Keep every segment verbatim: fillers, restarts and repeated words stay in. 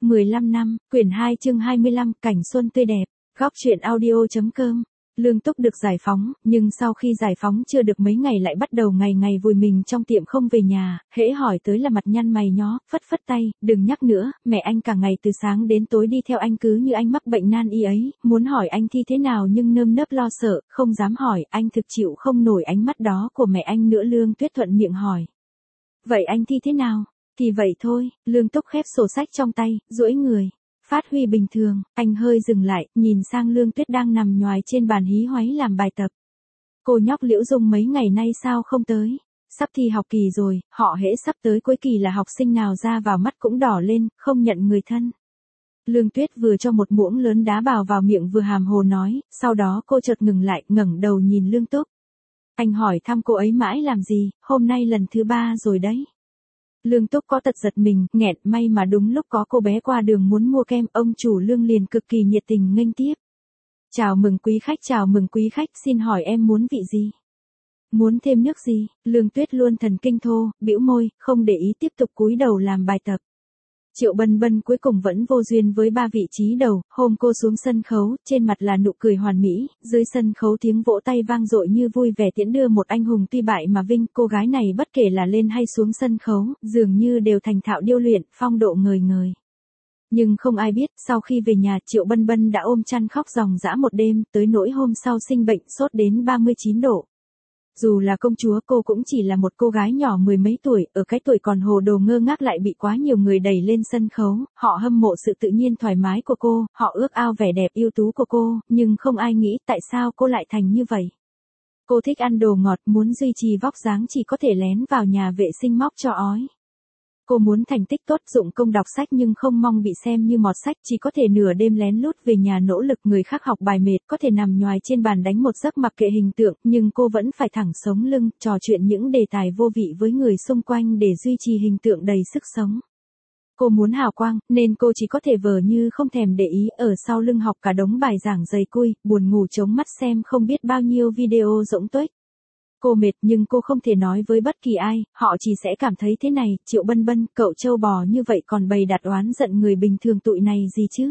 mười lăm năm, quyển hai chương hai mươi lăm, cảnh xuân tươi đẹp, góc truyện audio.com. Lương Túc được giải phóng, nhưng sau khi giải phóng chưa được mấy ngày lại bắt đầu ngày ngày vùi mình trong tiệm không về nhà, hễ hỏi tới là mặt nhăn mày nhó, phất phất tay, đừng nhắc nữa, mẹ anh cả ngày từ sáng đến tối đi theo anh cứ như anh mắc bệnh nan y ấy, muốn hỏi anh thi thế nào nhưng nơm nớp lo sợ, không dám hỏi, anh thực chịu không nổi ánh mắt đó của mẹ anh nữa. Lương Tuyết thuận miệng hỏi. Vậy anh thi thế nào? Thì vậy thôi, Lương Túc khép sổ sách trong tay, duỗi người. Phát huy bình thường, anh hơi dừng lại, nhìn sang Lương Tuyết đang nằm nhoài trên bàn hí hoáy làm bài tập. Cô nhóc Liễu Dung mấy ngày nay sao không tới? Sắp thi học kỳ rồi, họ hễ sắp tới cuối kỳ là học sinh nào ra vào mắt cũng đỏ lên, không nhận người thân. Lương Tuyết vừa cho một muỗng lớn đá bào vào miệng vừa hàm hồ nói, sau đó cô chợt ngừng lại, ngẩng đầu nhìn Lương Túc. Anh hỏi thăm cô ấy mãi làm gì, hôm nay lần thứ ba rồi đấy. Lương Túc có tật giật mình, nghẹn, may mà đúng lúc có cô bé qua đường muốn mua kem, ông chủ Lương liền cực kỳ nhiệt tình nghênh tiếp. Chào mừng quý khách, chào mừng quý khách, xin hỏi em muốn vị gì? Muốn thêm nước gì? Lương Tuyết luôn thần kinh thô, bĩu môi, không để ý tiếp tục cúi đầu làm bài tập. Triệu Bân Bân cuối cùng vẫn vô duyên với ba vị trí đầu, hôm cô xuống sân khấu, trên mặt là nụ cười hoàn mỹ, dưới sân khấu tiếng vỗ tay vang dội như vui vẻ tiễn đưa một anh hùng tuy bại mà vinh, cô gái này bất kể là lên hay xuống sân khấu, dường như đều thành thạo điêu luyện, phong độ ngời ngời. Nhưng không ai biết, sau khi về nhà Triệu Bân Bân đã ôm chăn khóc ròng rã một đêm, tới nỗi hôm sau sinh bệnh sốt đến ba mươi chín độ. Dù là công chúa cô cũng chỉ là một cô gái nhỏ mười mấy tuổi, ở cái tuổi còn hồ đồ ngơ ngác lại bị quá nhiều người đẩy lên sân khấu, họ hâm mộ sự tự nhiên thoải mái của cô, họ ước ao vẻ đẹp ưu tú của cô, nhưng không ai nghĩ tại sao cô lại thành như vậy. Cô thích ăn đồ ngọt, muốn duy trì vóc dáng chỉ có thể lén vào nhà vệ sinh móc cho ói. Cô muốn thành tích tốt, dụng công đọc sách nhưng không mong bị xem như mọt sách, chỉ có thể nửa đêm lén lút về nhà nỗ lực, người khác học bài mệt, có thể nằm nhoài trên bàn đánh một giấc mặc kệ hình tượng, nhưng cô vẫn phải thẳng sống lưng, trò chuyện những đề tài vô vị với người xung quanh để duy trì hình tượng đầy sức sống. Cô muốn hào quang, nên cô chỉ có thể vờ như không thèm để ý, ở sau lưng học cả đống bài giảng dày cui, buồn ngủ chống mắt xem không biết bao nhiêu video rỗng tuếch. Cô mệt nhưng cô không thể nói với bất kỳ ai, họ chỉ sẽ cảm thấy thế này, Triệu Bân Bân, cậu trâu bò như vậy còn bày đặt oán giận người bình thường tụi này gì chứ?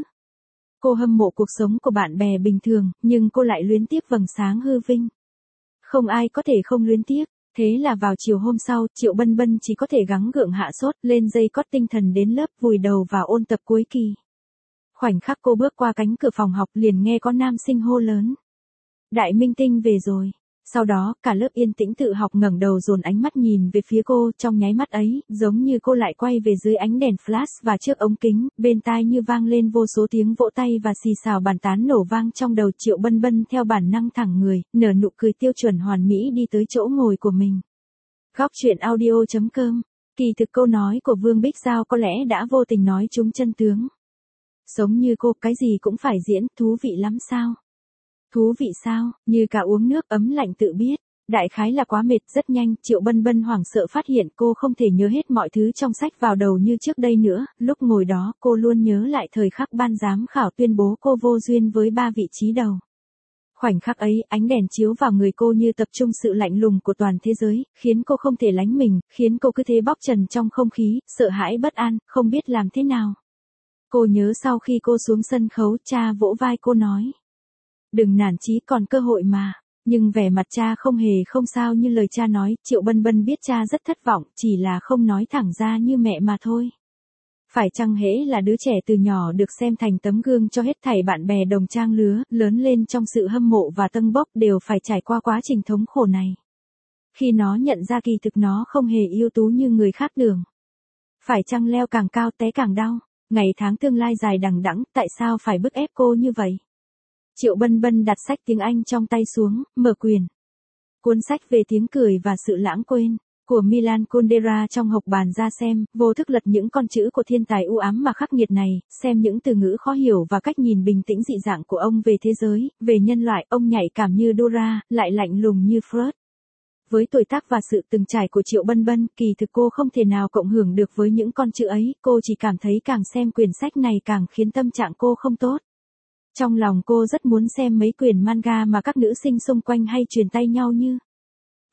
Cô hâm mộ cuộc sống của bạn bè bình thường, nhưng cô lại luyến tiếc vầng sáng hư vinh. Không ai có thể không luyến tiếc, thế là vào chiều hôm sau, Triệu Bân Bân chỉ có thể gắng gượng hạ sốt, lên dây cót tinh thần đến lớp, vùi đầu vào ôn tập cuối kỳ. Khoảnh khắc cô bước qua cánh cửa phòng học liền nghe có nam sinh hô lớn. Đại minh tinh về rồi. Sau đó, cả lớp yên tĩnh tự học ngẩng đầu dồn ánh mắt nhìn về phía cô, trong nháy mắt ấy, giống như cô lại quay về dưới ánh đèn flash và trước ống kính, bên tai như vang lên vô số tiếng vỗ tay và xì xào bàn tán nổ vang trong đầu. Triệu Bân Bân theo bản năng thẳng người, nở nụ cười tiêu chuẩn hoàn mỹ đi tới chỗ ngồi của mình. Góc truyện audio.com. Kỳ thực câu nói của Vương Bích Giao có lẽ đã vô tình nói trúng chân tướng. Sống như cô, cái gì cũng phải diễn, thú vị lắm sao? Thú vị sao, như cả uống nước ấm lạnh tự biết. Đại khái là quá mệt, rất nhanh, Triệu Bân Bân hoảng sợ phát hiện cô không thể nhớ hết mọi thứ trong sách vào đầu như trước đây nữa, lúc ngồi đó, cô luôn nhớ lại thời khắc ban giám khảo tuyên bố cô vô duyên với ba vị trí đầu. Khoảnh khắc ấy, ánh đèn chiếu vào người cô như tập trung sự lạnh lùng của toàn thế giới, khiến cô không thể lánh mình, khiến cô cứ thế bóc trần trong không khí, sợ hãi bất an, không biết làm thế nào. Cô nhớ sau khi cô xuống sân khấu, cha vỗ vai cô nói. Đừng nản chí, còn cơ hội mà. Nhưng vẻ mặt cha không hề không sao như lời cha nói, Triệu Bân Bân biết cha rất thất vọng, chỉ là không nói thẳng ra như mẹ mà thôi. Phải chăng hễ là đứa trẻ từ nhỏ được xem thành tấm gương cho hết thảy bạn bè đồng trang lứa, lớn lên trong sự hâm mộ và tâng bốc đều phải trải qua quá trình thống khổ này. Khi nó nhận ra kỳ thực nó không hề ưu tú như người khác tưởng. Phải chăng leo càng cao té càng đau, ngày tháng tương lai dài đằng đẵng, tại sao phải bức ép cô như vậy? Triệu Bân Bân đặt sách tiếng Anh trong tay xuống, mở quyển. Cuốn sách về tiếng cười và sự lãng quên, của Milan Kundera trong hộc bàn ra xem, vô thức lật những con chữ của thiên tài u ám mà khắc nghiệt này, xem những từ ngữ khó hiểu và cách nhìn bình tĩnh dị dạng của ông về thế giới, về nhân loại, ông nhạy cảm như Dora, lại lạnh lùng như Freud. Với tuổi tác và sự từng trải của Triệu Bân Bân, kỳ thực cô không thể nào cộng hưởng được với những con chữ ấy, cô chỉ cảm thấy càng xem quyển sách này càng khiến tâm trạng cô không tốt. Trong lòng cô rất muốn xem mấy quyển manga mà các nữ sinh xung quanh hay truyền tay nhau như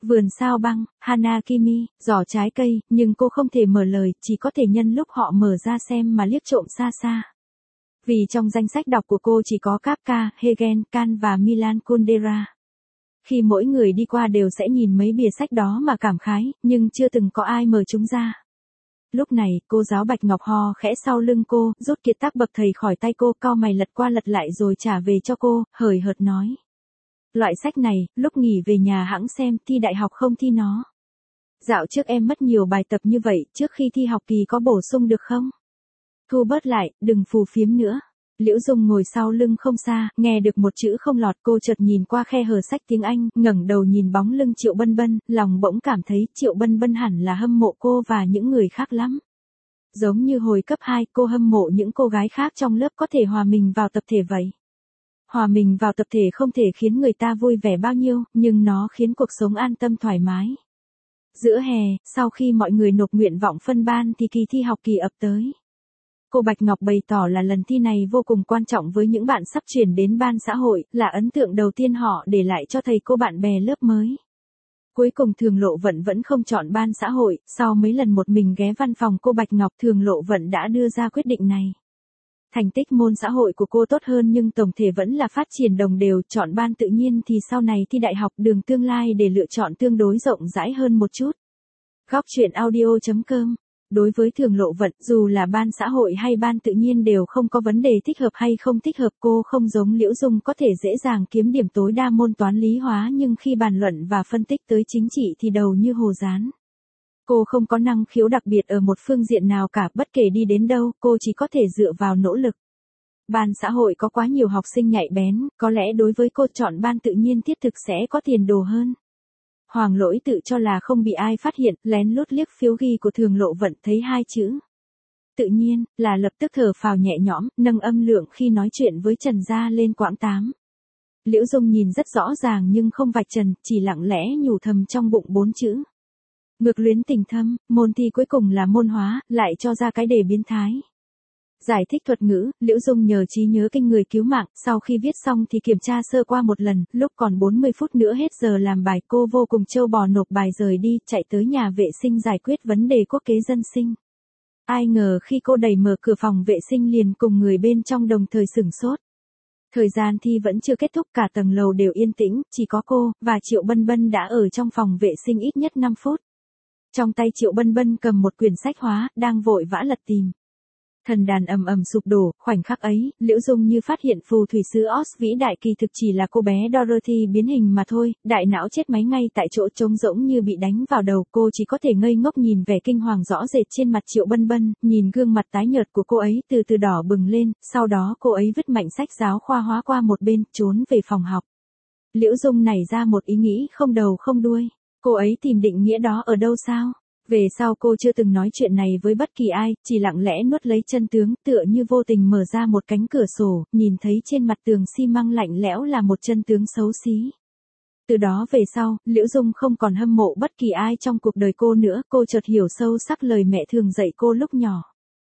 vườn sao băng, Hanakimi, giỏ trái cây, nhưng cô không thể mở lời, chỉ có thể nhân lúc họ mở ra xem mà liếc trộm xa xa. Vì trong danh sách đọc của cô chỉ có Kafka, Hegen, Kant và Milan Kundera. Khi mỗi người đi qua đều sẽ nhìn mấy bìa sách đó mà cảm khái, nhưng chưa từng có ai mở chúng ra. Lúc này, cô giáo Bạch Ngọc ho khẽ sau lưng cô, rút kiệt tác bậc thầy khỏi tay cô, cau mày lật qua lật lại rồi trả về cho cô, hời hợt nói. Loại sách này, lúc nghỉ về nhà hẵng xem, thi đại học không thi nó. Dạo trước em mất nhiều bài tập như vậy, trước khi thi học kỳ có bổ sung được không? Thu bớt lại, đừng phù phiếm nữa. Liễu Dung ngồi sau lưng không xa, nghe được một chữ không lọt, cô chợt nhìn qua khe hở sách tiếng Anh, ngẩng đầu nhìn bóng lưng Triệu Bân Bân, lòng bỗng cảm thấy Triệu Bân Bân hẳn là hâm mộ cô và những người khác lắm. Giống như hồi cấp hai, cô hâm mộ những cô gái khác trong lớp có thể hòa mình vào tập thể vậy. Hòa mình vào tập thể không thể khiến người ta vui vẻ bao nhiêu, nhưng nó khiến cuộc sống an tâm thoải mái. Giữa hè, sau khi mọi người nộp nguyện vọng phân ban thì kỳ thi học kỳ ập tới. Cô Bạch Ngọc bày tỏ là lần thi này vô cùng quan trọng với những bạn sắp chuyển đến ban xã hội, là ấn tượng đầu tiên họ để lại cho thầy cô bạn bè lớp mới. Cuối cùng Thường Lộ Vận vẫn không chọn ban xã hội, sau mấy lần một mình ghé văn phòng cô Bạch Ngọc, Thường Lộ Vận đã đưa ra quyết định này. Thành tích môn xã hội của cô tốt hơn nhưng tổng thể vẫn là phát triển đồng đều, chọn ban tự nhiên thì sau này thi đại học đường tương lai để lựa chọn tương đối rộng rãi hơn một chút. Góc truyện audio chấm com. Đối với Thường Lộ Vận, dù là ban xã hội hay ban tự nhiên đều không có vấn đề thích hợp hay không thích hợp, cô không giống Liễu Dung có thể dễ dàng kiếm điểm tối đa môn toán lý hóa, nhưng khi bàn luận và phân tích tới chính trị thì đầu như hồ dán. Cô không có năng khiếu đặc biệt ở một phương diện nào cả, bất kể đi đến đâu, cô chỉ có thể dựa vào nỗ lực. Ban xã hội có quá nhiều học sinh nhạy bén, có lẽ đối với cô chọn ban tự nhiên thiết thực sẽ có tiền đồ hơn. Hoàng Lỗi tự cho là không bị ai phát hiện, lén lút liếc phiếu ghi của Thường Lộ Vận, thấy hai chữ tự nhiên, là lập tức thở phào nhẹ nhõm, nâng âm lượng khi nói chuyện với Trần Gia lên quãng tám. Liễu Dung nhìn rất rõ ràng nhưng không vạch trần, chỉ lặng lẽ nhủ thầm trong bụng bốn chữ. Ngược luyến tình thâm, môn thi cuối cùng là môn hóa, lại cho ra cái đề biến thái. Giải thích thuật ngữ, Liễu Dung nhờ trí nhớ kinh người cứu mạng, sau khi viết xong thì kiểm tra sơ qua một lần, lúc còn bốn mươi phút nữa hết giờ làm bài, cô vô cùng trâu bò nộp bài rời đi, chạy tới nhà vệ sinh giải quyết vấn đề quốc kế dân sinh. Ai ngờ khi cô đẩy mở cửa phòng vệ sinh liền cùng người bên trong đồng thời sửng sốt. Thời gian thi vẫn chưa kết thúc, cả tầng lầu đều yên tĩnh, chỉ có cô và Triệu Bân Bân đã ở trong phòng vệ sinh ít nhất năm phút. Trong tay Triệu Bân Bân cầm một quyển sách hóa, đang vội vã lật tìm. Thần đàn ầm ầm sụp đổ, khoảnh khắc ấy, Liễu Dung như phát hiện phù thủy sứ Oz vĩ đại kỳ thực chỉ là cô bé Dorothy biến hình mà thôi, đại não chết máy ngay tại chỗ, trống rỗng như bị đánh vào đầu, cô chỉ có thể ngây ngốc nhìn vẻ kinh hoàng rõ rệt trên mặt Triệu Bân Bân, nhìn gương mặt tái nhợt của cô ấy từ từ đỏ bừng lên, sau đó cô ấy vứt mạnh sách giáo khoa hóa qua một bên, trốn về phòng học. Liễu Dung nảy ra một ý nghĩ không đầu không đuôi, cô ấy tìm định nghĩa đó ở đâu sao? Về sau cô chưa từng nói chuyện này với bất kỳ ai, chỉ lặng lẽ nuốt lấy chân tướng, tựa như vô tình mở ra một cánh cửa sổ, nhìn thấy trên mặt tường xi măng lạnh lẽo là một chân tướng xấu xí. Từ đó về sau, Liễu Dung không còn hâm mộ bất kỳ ai trong cuộc đời cô nữa, cô chợt hiểu sâu sắc lời mẹ thường dạy cô lúc nhỏ.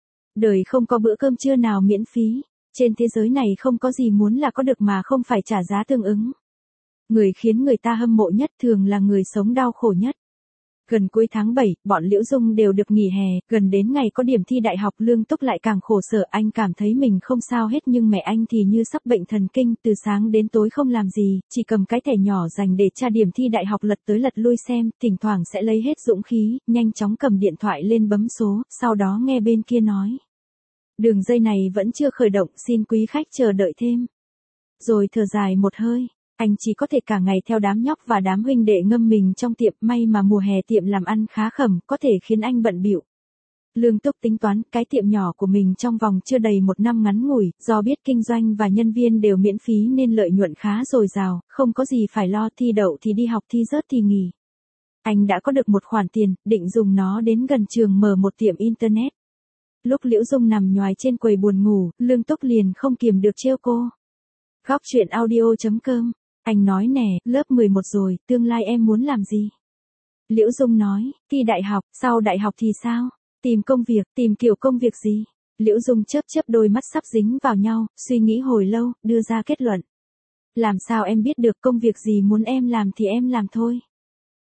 Đời không có bữa cơm trưa nào miễn phí, trên thế giới này không có gì muốn là có được mà không phải trả giá tương ứng. Người khiến người ta hâm mộ nhất thường là người sống đau khổ nhất. Gần cuối tháng bảy, bọn Liễu Dung đều được nghỉ hè, gần đến ngày có điểm thi đại học, Lương Túc lại càng khổ sở, anh cảm thấy mình không sao hết nhưng mẹ anh thì như sắp bệnh thần kinh, từ sáng đến tối không làm gì, chỉ cầm cái thẻ nhỏ dành để tra điểm thi đại học lật tới lật lui xem, thỉnh thoảng sẽ lấy hết dũng khí, nhanh chóng cầm điện thoại lên bấm số, sau đó nghe bên kia nói. Đường dây này vẫn chưa khởi động, xin quý khách chờ đợi thêm. Rồi thở dài một hơi. Anh chỉ có thể cả ngày theo đám nhóc và đám huynh đệ ngâm mình trong tiệm, may mà mùa hè tiệm làm ăn khá khẩm, có thể khiến anh bận bịu. Lương Túc tính toán, cái tiệm nhỏ của mình trong vòng chưa đầy một năm ngắn ngủi, do biết kinh doanh và nhân viên đều miễn phí nên lợi nhuận khá dồi dào, không có gì phải lo, thi đậu thì đi học, thi rớt thì nghỉ. Anh đã có được một khoản tiền, định dùng nó đến gần trường mở một tiệm internet. Lúc Liễu Dung nằm nhoài trên quầy buồn ngủ, Lương Túc liền không kiềm được trêu cô. Góc truyện audio chấm com. Anh nói nè, lớp mười một rồi, tương lai em muốn làm gì? Liễu Dung nói, thi đại học, sau đại học thì sao? Tìm công việc, tìm kiểu công việc gì? Liễu Dung chớp chớp đôi mắt sắp dính vào nhau, suy nghĩ hồi lâu, đưa ra kết luận. Làm sao em biết được công việc gì muốn em làm thì em làm thôi.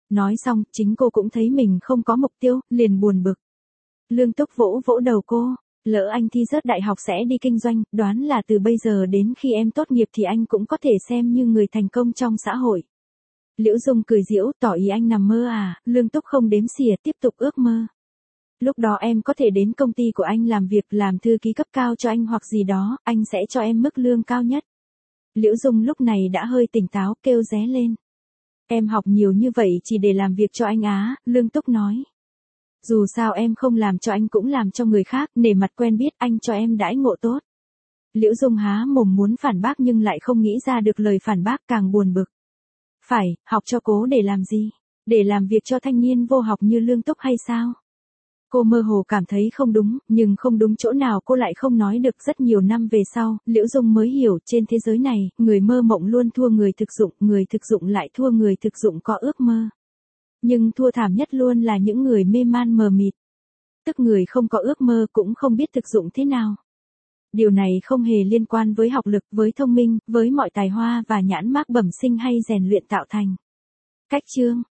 Nói xong, chính cô cũng thấy mình không có mục tiêu, liền buồn bực. Lương Túc vỗ vỗ đầu cô, lỡ anh thi rớt đại học sẽ đi kinh doanh, đoán là từ bây giờ đến khi em tốt nghiệp thì anh cũng có thể xem như người thành công trong xã hội. Liễu Dung cười giễu, tỏ ý anh nằm mơ à, Lương Túc không đếm xỉa, tiếp tục ước mơ. Lúc đó em có thể đến công ty của anh làm việc, làm thư ký cấp cao cho anh hoặc gì đó, anh sẽ cho em mức lương cao nhất. Liễu Dung lúc này đã hơi tỉnh táo, kêu ré lên. Em học nhiều như vậy chỉ để làm việc cho anh á, Lương Túc nói. Dù sao em không làm cho anh cũng làm cho người khác, nể mặt quen biết, anh cho em đãi ngộ tốt. Liễu Dung há mồm muốn phản bác nhưng lại không nghĩ ra được lời phản bác, càng buồn bực. Phải, học cho cố để làm gì? Để làm việc cho thanh niên vô học như Lương Túc hay sao? Cô mơ hồ cảm thấy không đúng, nhưng không đúng chỗ nào cô lại không nói được. Rất nhiều năm về sau, Liễu Dung mới hiểu trên thế giới này, người mơ mộng luôn thua người thực dụng, người thực dụng lại thua người thực dụng có ước mơ. Nhưng thua thảm nhất luôn là những người mê man mờ mịt. Tức người không có ước mơ cũng không biết thực dụng thế nào. Điều này không hề liên quan với học lực, với thông minh, với mọi tài hoa và nhãn mác bẩm sinh hay rèn luyện tạo thành. Cách chương